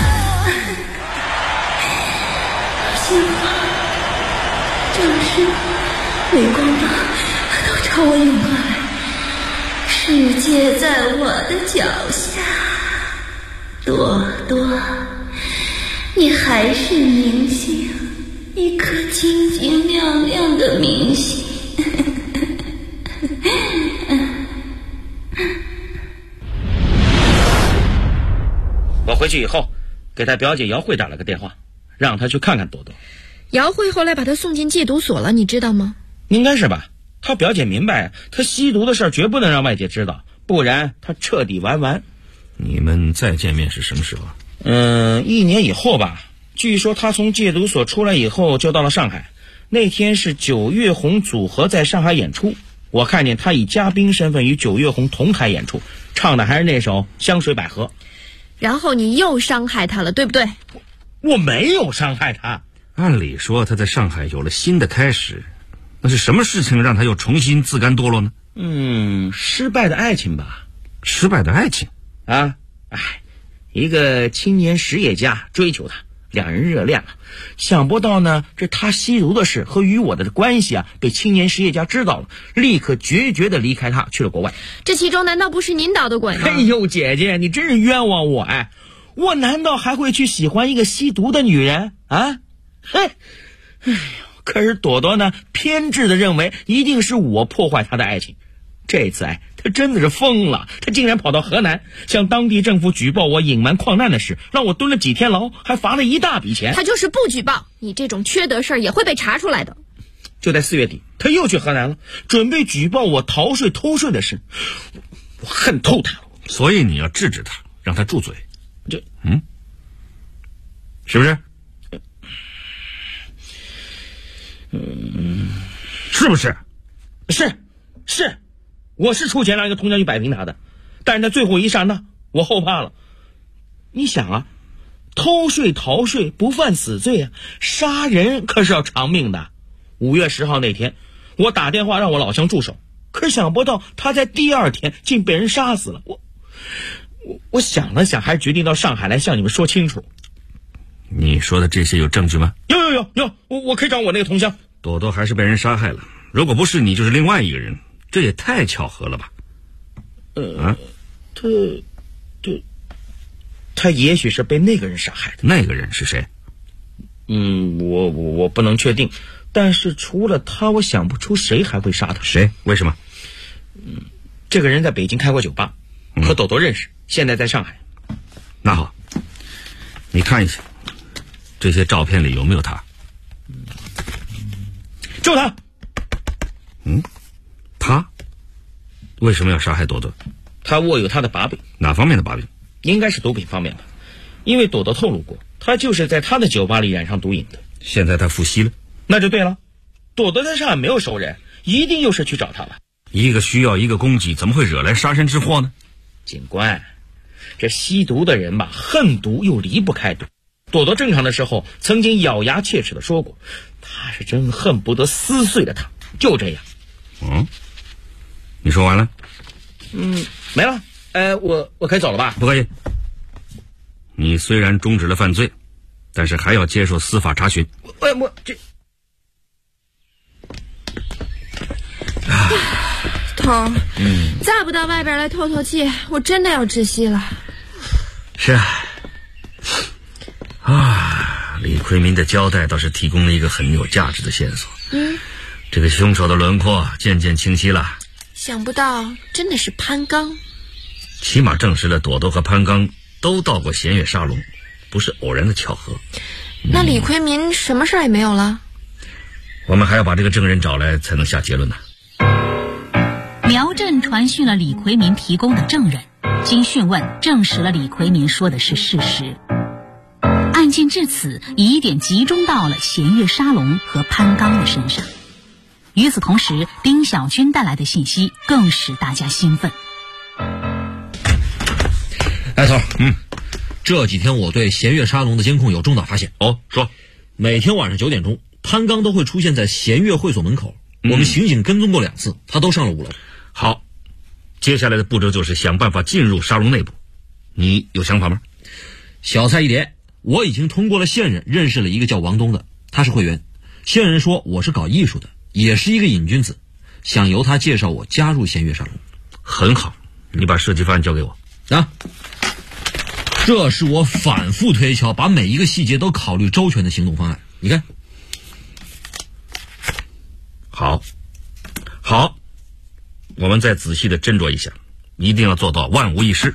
幸好，正是镁光灯都朝我涌过来，世界在我的脚下。朵朵，你还是明星，一颗晶晶亮亮的明星。 我回去以后给他表姐姚慧打了个电话，让他去看看朵朵。 姚慧后来把他送进戒毒所了，你知道吗？ 应该是吧。他表姐明白，他吸毒的事绝不能让外界知道，不然他彻底玩完。 你们再见面是什么时候 ？1年以后吧。据说他从戒毒所出来以后就到了上海，那天是九月红组合在上海演出，我看见他以嘉宾身份与九月红同台演出，唱的还是那首《香水百合》。 然后你又伤害他了，对不对？ 我没有伤害他。 按理说他在上海有了新的开始，那是什么事情让他又重新自甘堕落呢？ 失败的爱情吧。 失败的爱情啊？一个青年实业家追求他，两人热恋了。想不到呢，这他吸毒的事和与我的关系被青年实业家知道了，立刻决绝地离开他去了国外。 这其中难道不是您捣的鬼吗？ 哎呦，姐姐，你真是冤枉我！我难道还会去喜欢一个吸毒的女人啊？可是朵朵呢，偏执地认为一定是我破坏她的爱情。这次他真的是疯了，他竟然跑到河南向当地政府举报我隐瞒矿难的事，让我蹲了几天牢，还罚了一大笔钱。 他就是不举报，你这种缺德事儿也会被查出来的。 就在4月底，他又去河南了，准备举报我逃税偷税的事。我恨透他了。 所以你要制止他，让他住嘴。是不是？是不是？ 是，我是出钱让一个同乡去摆平他的，但是在最后一刹那，我后怕了。你想偷税逃税不犯死罪杀人可是要偿命的。5月10号那天，我打电话让我老乡住手，可是想不到他在第2天竟被人杀死了。我想了想，还是决定到上海来向你们说清楚。 你说的这些有证据吗？ 有，我可以找我那个同乡。 朵朵还是被人杀害了，如果不是你，就是另外一个人，这也太巧合了吧？ 他也许是被那个人杀害的。 那个人是谁？ 我不能确定，但是除了他，我想不出谁还会杀他。 谁？为什么？ 这个人在北京开过酒吧，和朵朵认识，现在在上海。 那好，你看一下这些照片里有没有他？ 就他。 他为什么要杀害朵朵？ 他握有他的把柄。 哪方面的把柄？ 应该是毒品方面吧，因为朵朵透露过，他就是在他的酒吧里染上毒瘾的。 现在他复吸了， 那就对了。朵朵在上海没有熟人，一定又是去找他了。 一个需要一个供给，怎么会惹来杀身之祸呢？ 警官，这吸毒的人吧，恨毒又离不开毒。朵朵正常的时候曾经咬牙切齿地说过，他是真恨不得撕碎了他。就这样。 你说完了？ 没了。我可以走了吧？ 不可以。你虽然终止了犯罪，但是还要接受司法查询。 我这头，再不到外边来透透气，我真的要窒息了。 是李奎民的交代倒是提供了一个很有价值的线索。这个凶手的轮廓渐渐清晰了。 想不到真的是潘刚， 起码证实了朵朵和潘刚都到过弦乐沙龙，不是偶然的巧合。 那李奎民什么事儿也没有了？ 我们还要把这个证人找来才能下结论呢。 苗震传讯了李奎民提供的证人，经讯问证实了李奎民说的是事实。案件至此疑点集中到了弦乐沙龙和潘刚的身上。与此同时，丁小军带来的信息更使大家兴奋。 头，这几天我对弦乐沙龙的监控有重大发现。 说， 每天晚上9点钟，潘刚都会出现在弦乐会所门口。我们刑警跟踪过2次，他都上了5楼。 好，接下来的步骤就是想办法进入沙龙内部。你有想法吗？ 小菜一碟，我已经通过了线人认识了一个叫王东的，他是会员。线人说我是搞艺术的，也是一个瘾君子，想由他介绍我加入弦乐沙龙。 很好，你把设计方案交给我。 这是我反复推敲，把每一个细节都考虑周全的行动方案。你看， 好，我们再仔细的斟酌一下，一定要做到万无一失。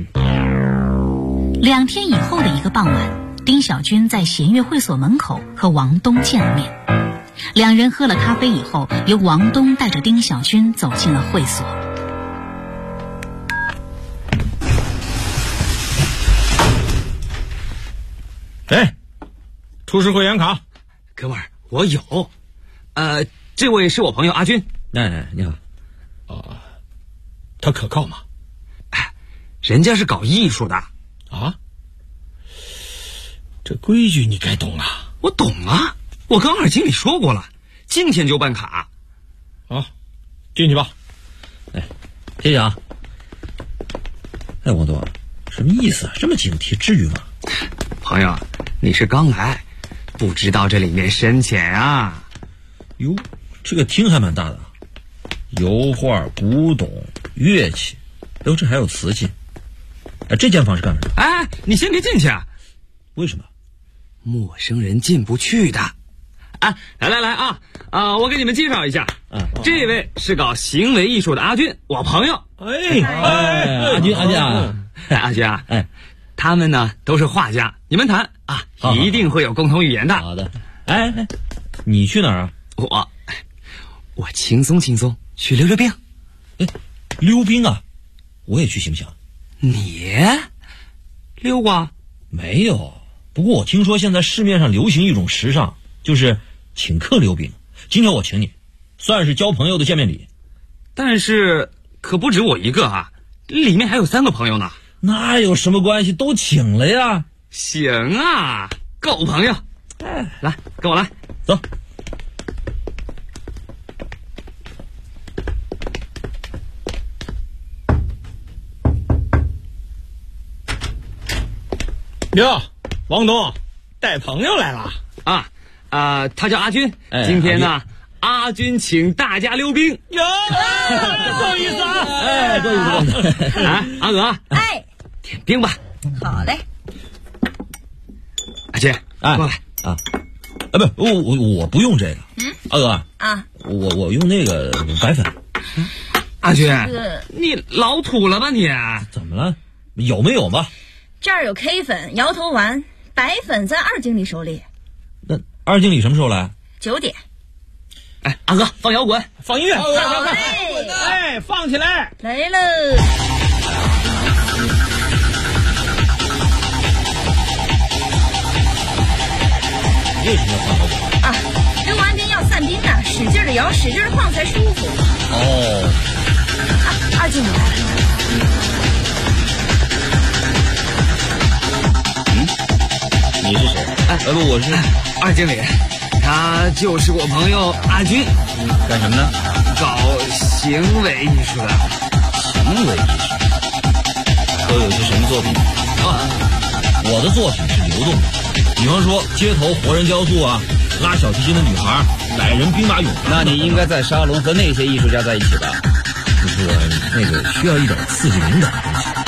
2天以后的一个傍晚，丁小军在弦乐会所门口和王东见了面。2人喝了咖啡以后，由王东带着丁小军走进了会所。 出示会员卡。 哥们儿，我有。这位是我朋友阿军。 你好。 他可靠吗？ 人家是搞艺术的。 这规矩你该懂啊。 我懂啊，我跟二经理说过了，今天就办卡。 进去吧。 谢谢啊。王东，什么意思啊？这么警惕，至于吗？ 朋友，你是刚来，不知道这里面深浅啊。 哟，这个厅还蛮大的，油画、古董、乐器，这还有瓷器。这间房是干什么？ 你先别进去啊。 为什么？ 陌生人进不去的。来我给你们介绍一下。这位是搞行为艺术的阿军，我朋友。 阿军啊， 他们呢都是画家，你们谈一定会有共同语言的。 好的。你去哪儿啊？ 我轻松去溜冰。 溜冰啊？我也去行不行？ 你溜过？ 没有，不过我听说现在市面上流行一种时尚，就是请客溜冰。今天我请你，算是交朋友的见面礼。 但是可不止我一个啊，里面还有3个朋友呢。 那有什么关系？都请了呀。 行啊，够朋友。来，跟我来， 走。 哟，王东带朋友来了他叫阿军。今天呢，阿军请大家溜冰。 哟，够意思啊！ 够意思。阿娥，点冰吧。 好嘞。 阿军，过来。 我不用这个。阿娥我用那个白粉。 阿军，你老土了吧你？ 怎么了？有没有吧？ 这儿有 K 粉、摇头丸，白粉在二经理手里。 那二经理什么时候来 ？9点。 阿哥放摇滚， 放音乐，快！放起来！ 来喽！ 为什么要换头发？ 啊，跟完兵要散兵呢，使劲的摇，使劲的晃才舒服。 哦。 二经理来了。 你是谁？不，我是二经理，他就是我朋友阿军。 干什么呢？ 搞行为艺术的。 行为艺术都有些什么作品啊？我的作品是流动的，比方说街头活人雕塑啊，拉小提琴的女孩，逮人兵马俑。 那你应该在沙龙和那些艺术家在一起吧？ 不是，那个需要一点刺激灵感的东西。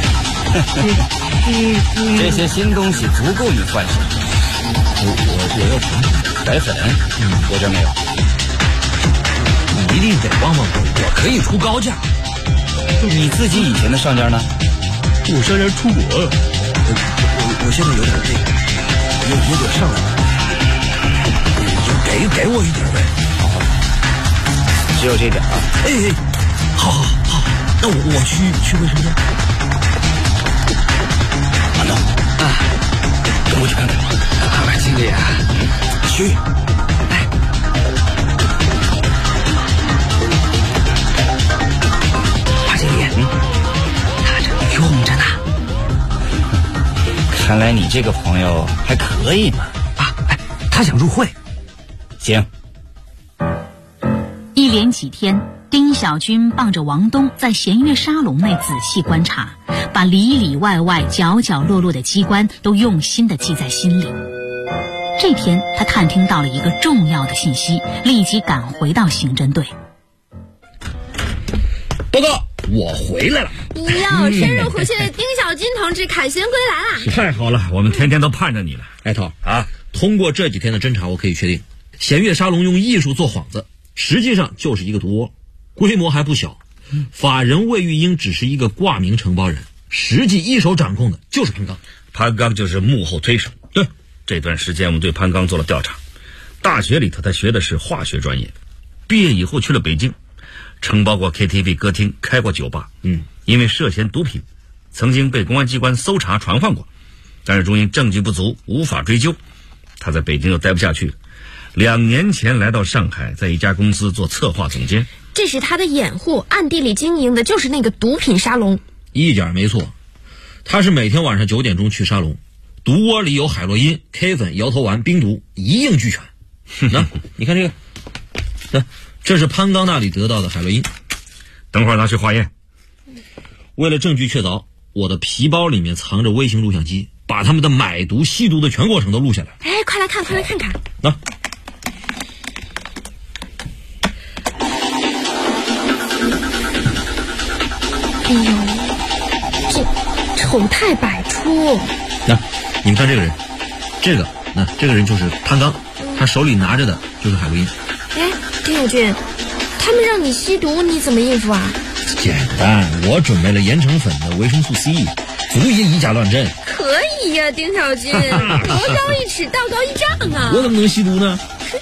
这些新东西足够你换身。 我要传统白粉，我这没有。 你一定得帮帮我可以出高价。 你自己以前的上家呢？ 我上家出国了，我现在有点这个，有点上来，给我一点呗。 只有这点啊？ 好，那我去卫生间。马东跟我去看看。 二经理啊， 去。 二经理，他这用着呢。 看来你这个朋友还可以嘛。 他想入会。 行。 一连几天，丁小军傍着王东在弦乐沙龙内仔细观察，把里里外外角角落落的机关都用心地记在心里。这天他探听到了一个重要的信息，立即赶回到刑侦队。 报告，我回来了。 哟，深入虎穴的丁小军同志凯旋归来了。 太好了，我们天天都盼着你了。 艾涛啊，通过这几天的侦查，我可以确定，弦乐沙龙用艺术做幌子，实际上就是一个毒窝，规模还不小。法人魏玉英只是一个挂名承包人，实际一手掌控的就是潘刚。 潘刚就是幕后推手。 对， 这段时间我们对潘刚做了调查。大学里头他学的是化学专业，毕业以后去了北京，承包过 KTV 歌厅，开过酒吧。因为涉嫌毒品，曾经被公安机关搜查传唤过，但是终因证据不足无法追究，他在北京又待不下去了。2年前来到上海，在一家公司做策划总监。 这是他的掩护，暗地里经营的就是那个毒品沙龙。 一点没错，他是每天晚上9点钟去沙龙，毒窝里有海洛因、K 粉、摇头丸、冰毒，一应俱全。那你看这个，那这是潘刚那里得到的海洛因， 等会儿拿去化验。 为了证据确凿，我的皮包里面藏着微型录像机，把他们的买毒、吸毒的全过程都录下来。 快来看看。 那哎呦，这丑态百出。 那你们看这个人，这个人就是潘刚，他手里拿着的就是海洛因。 丁小军，他们让你吸毒，你怎么应付啊？ 简单，我准备了盐城粉的维生素 C， 足以以假乱真。 可以呀，丁小军，魔高一尺，道高一丈啊！ 我怎么能吸毒呢？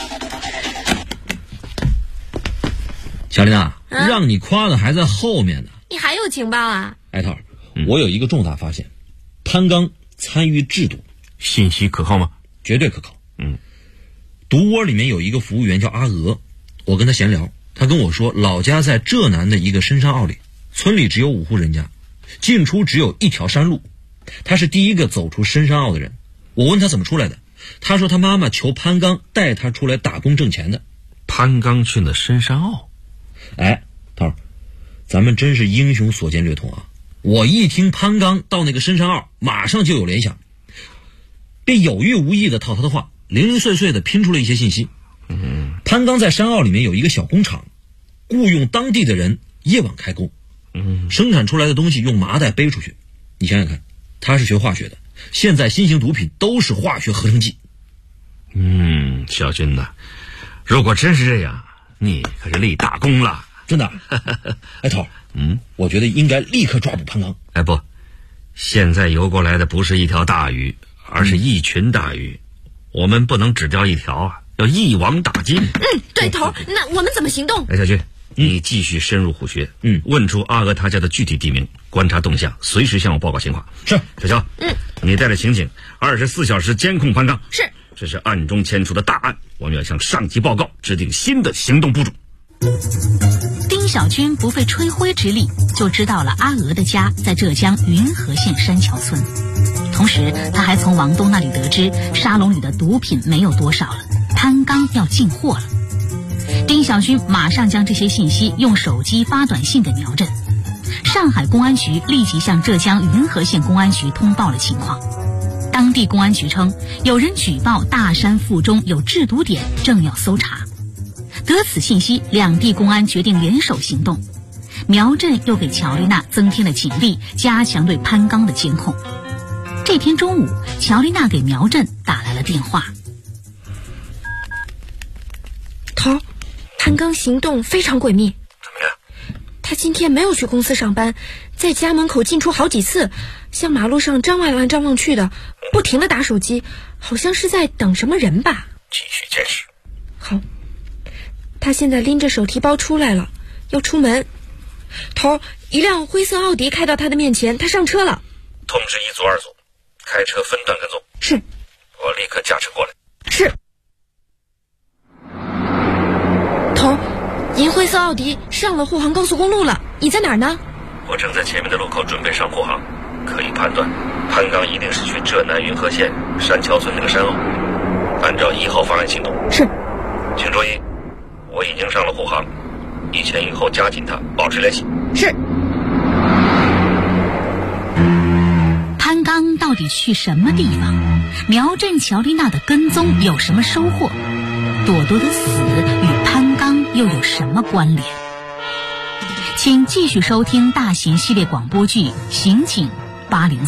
小琳娜，让你夸的还在后面呢。 你还有情报啊？ 艾涛，我有一个重大发现，潘刚参与制毒， 信息可靠吗？ 绝对可靠。毒窝里面有一个服务员叫阿娥，我跟他闲聊，他跟我说老家在浙南的一个深山坳里，村里只有5户人家，进出只有一条山路，他是第一个走出深山坳的人。我问他怎么出来的，他说他妈妈求潘刚带他出来打工挣钱的。 潘刚去了深山坳？ 涛，咱们真是英雄所见略同啊！我一听潘刚到那个深山坳，马上就有联想，便有意无意的套他的话，零零碎碎的拼出了一些信息。潘刚在山坳里面有一个小工厂，雇佣当地的人夜晚开工，生产出来的东西用麻袋背出去。你想想看，他是学化学的，现在新型毒品都是化学合成剂。 小军呐，如果真是这样，你可是立大功了。 真的？涛，我觉得应该立刻抓捕潘刚。 不，现在游过来的不是一条大鱼，而是一群大鱼，我们不能只钓一条啊，要一网打尽。 对头。那我们怎么行动？ 小军，你继续深入虎穴，问出阿娥他家的具体地名，观察动向，随时向我报告情况。 是。 小乔，你带着刑警24小时监控潘刚。 是。 这是暗中牵出的大案，我们要向上级报告，制定新的行动部署。 丁小军不费吹灰之力就知道了阿娥的家在浙江云和县山桥村，同时他还从王东那里得知沙龙里的毒品没有多少了，潘刚要进货了。丁小军马上将这些信息用手机发短信给苗震，上海公安局立即向浙江云和县公安局通报了情况。当地公安局称，有人举报大山腹中有制毒点，正要搜查。得此信息，两地公安决定联手行动。苗震又给乔丽娜增添了警力，加强对潘刚的监控。这天中午，乔丽娜给苗震打来了电话。 头，潘刚行动非常诡秘。 怎么样？ 他今天没有去公司上班，在家门口进出好几次，向马路上张望来张望去的，不停地打手机，好像是在等什么人吧。 继续监视。 好。他现在拎着手提包出来了，要出门。头，一辆灰色奥迪开到他的面前，他上车了。 通知1组2组，开车分段跟踪。 是。 我立刻驾车过来。 是。头，银灰色奥迪上了沪杭高速公路了，你在哪儿呢？ 我正在前面的路口准备上沪杭，可以判断潘刚一定是去浙南云和县山桥村那个山坳，按照1号方案行动。 是。 请注意，我已经上了沪杭，1前1后加紧他，保持联系。 是。 潘刚到底去什么地方？苗震、乔丽娜的跟踪有什么收获？朵朵的死与潘刚又有什么关联？请继续收听大型系列广播剧《刑警803》。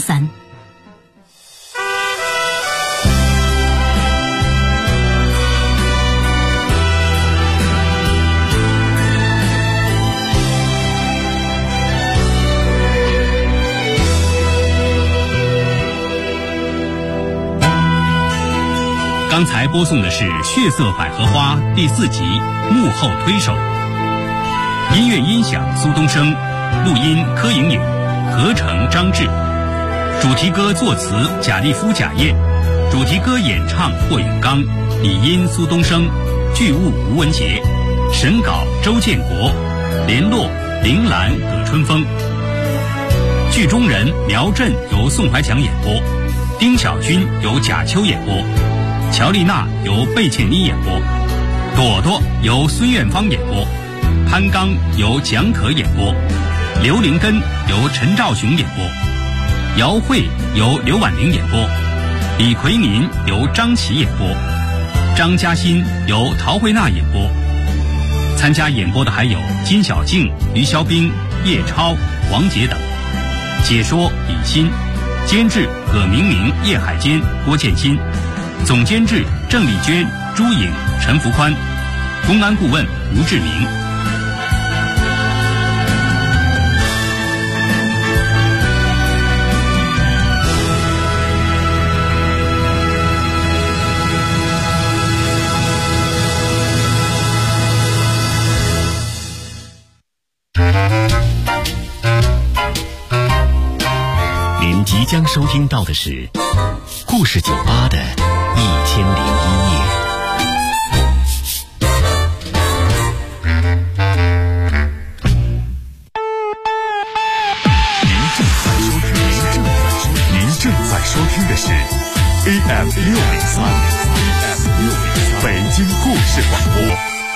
刚才播送的是《血色百合花》第4集幕后推手，音乐音响苏东升，录音柯莹莹，合成张志，主题歌作词贾立夫、贾燕，主题歌演唱霍永刚，拟音苏东升，剧务吴文杰，审稿周建国，联络铃兰、葛春风。剧中人苗震由宋怀强演播，丁小军由贾秋演播，乔丽娜由贝茜妮演播，朵朵由孙艳芳演播，潘刚由蒋可演播，刘灵根由陈兆雄演播，姚慧由刘婉玲演播，李奎民由张琪演播，张嘉欣由陶慧娜演播。参加演播的还有金小静、于肖冰、叶超、王杰等。解说李欣，监制葛明明、叶海坚、郭建新，总监制郑丽娟、朱颖、陈福宽，公安顾问吴志明。 您即将收听到的是故事酒吧的1001夜。您正在收听的是 AM 603北京故事广播。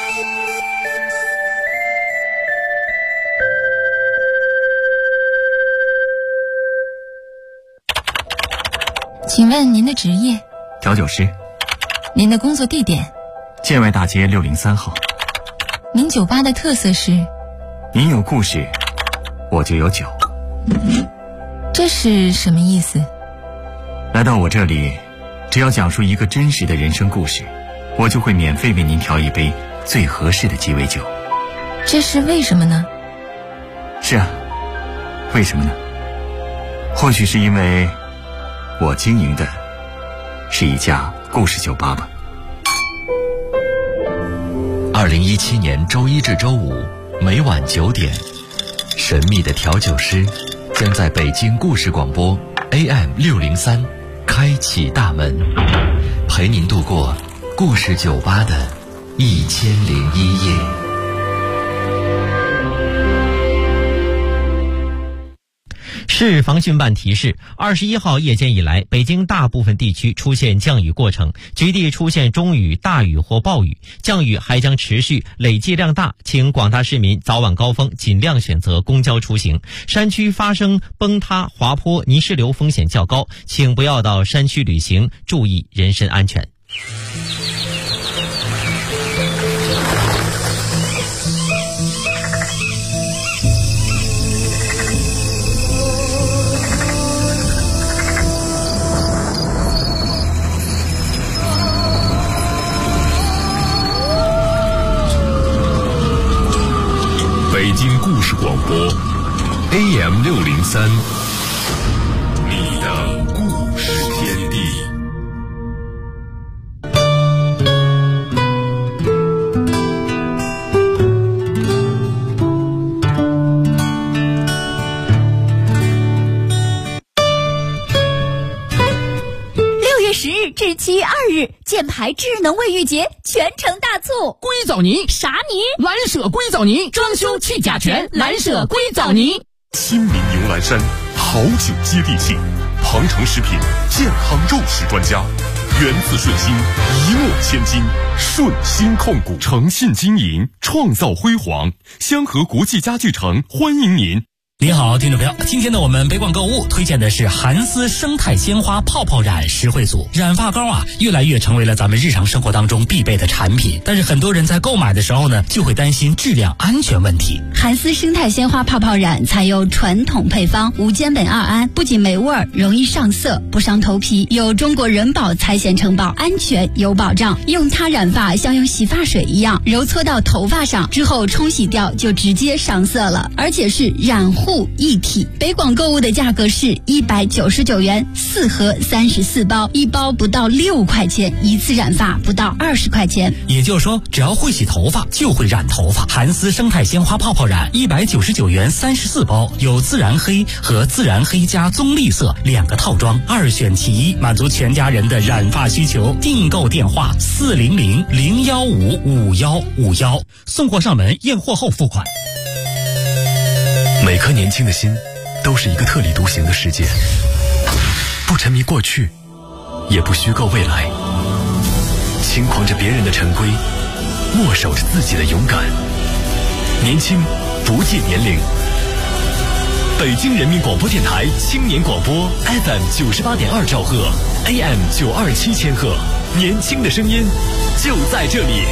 请问您的职业？ 调酒师。 您的工作地点？ 建外大街603号。 您酒吧的特色是？ 您有故事，我就有酒。 这是什么意思？ 来到我这里，只要讲述一个真实的人生故事，我就会免费为您调一杯最合适的鸡尾酒。 这是为什么呢？ 是啊，为什么呢？或许是因为我经营的是一家故事酒吧吧。 2017年周一至周五每晚9点，神秘的调酒师将在北京故事广播 AM 603开启大门， 陪您度过故事酒吧的1001夜。 市防汛办提示，21号夜间以来，北京大部分地区出现降雨过程，局地出现中雨、大雨或暴雨，降雨还将持续，累计量大，请广大市民早晚高峰尽量选择公交出行。山区发生崩塌、滑坡、泥石流风险较高，请不要到山区旅行，注意人身安全。 北京故事广播 AM603， 你的故事天地。 6月10日至7月2日，箭牌智能卫浴节全城大促， 硅藻泥啥泥？ 蓝舍硅藻泥，装修去甲醛，蓝舍硅藻泥。 亲民牛栏山，好酒接地气，庞城食品健康肉食专家，源自顺心，一诺千金，顺心控股，诚信经营，创造辉煌。香河国际家具城欢迎您。 您好，听众朋友，今天呢，我们北广购物推荐的是韩丝生态鲜花泡泡染实惠组。染发膏啊，越来越成为了咱们日常生活当中必备的产品，但是很多人在购买的时候呢，就会担心质量安全问题。 韩丝生态鲜花泡泡染采用传统配方无间苯二胺，不仅没味儿，容易上色，不伤头皮，有中国人保财险承保，安全有保障。用它染发像用洗发水一样，揉搓到头发上之后冲洗掉就直接上色了，而且是染护一体。北广购物的价格是199元，4盒34包，一包不到6块钱，一次染发不到20块钱。 也就是说，只要会洗头发就会染头发。韩丝生态鲜花泡泡染199元34包，有自然黑和自然黑加棕绿色2个套装，2选其一，满足全家人的染发需求。订购电话400-015-5151，送货上门，验货后付款。 每颗年轻的心都是一个特立独行的世界，不沉迷过去，也不虚构未来，轻狂着别人的陈规，默守着自己的勇敢。年轻不计年龄。北京人民广播电台青年广播 FM 98.2兆赫 AM 927千赫，年轻的声音就在这里。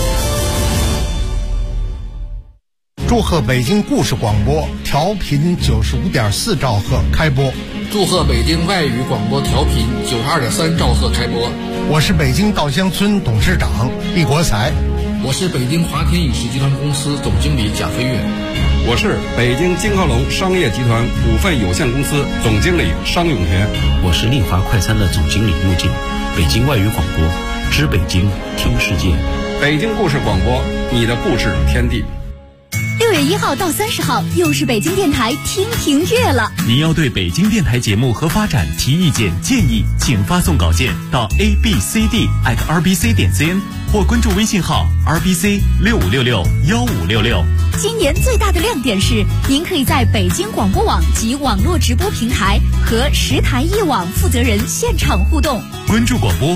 祝贺北京故事广播调频95.4兆赫开播。 祝贺北京外语广播调频92.3兆赫开播。 我是北京稻香村董事长毕国才。 我是北京华天影视集团公司总经理贾飞跃。 我是北京金浩龙商业集团股份有限公司总经理商永田。 我是利华快餐的总经理陆静。北京外语广播，知北京，听世界。 北京故事广播，你的故事天地。 6月1号到30号，又是北京电台听评月了。 您要对北京电台节目和发展提意见建议，请发送稿件到 abcd@rbc.cn 或关注微信号 rbc65661566。 今年最大的亮点是，您可以在北京广播网及网络直播平台和10台一网负责人现场互动， 关注广播。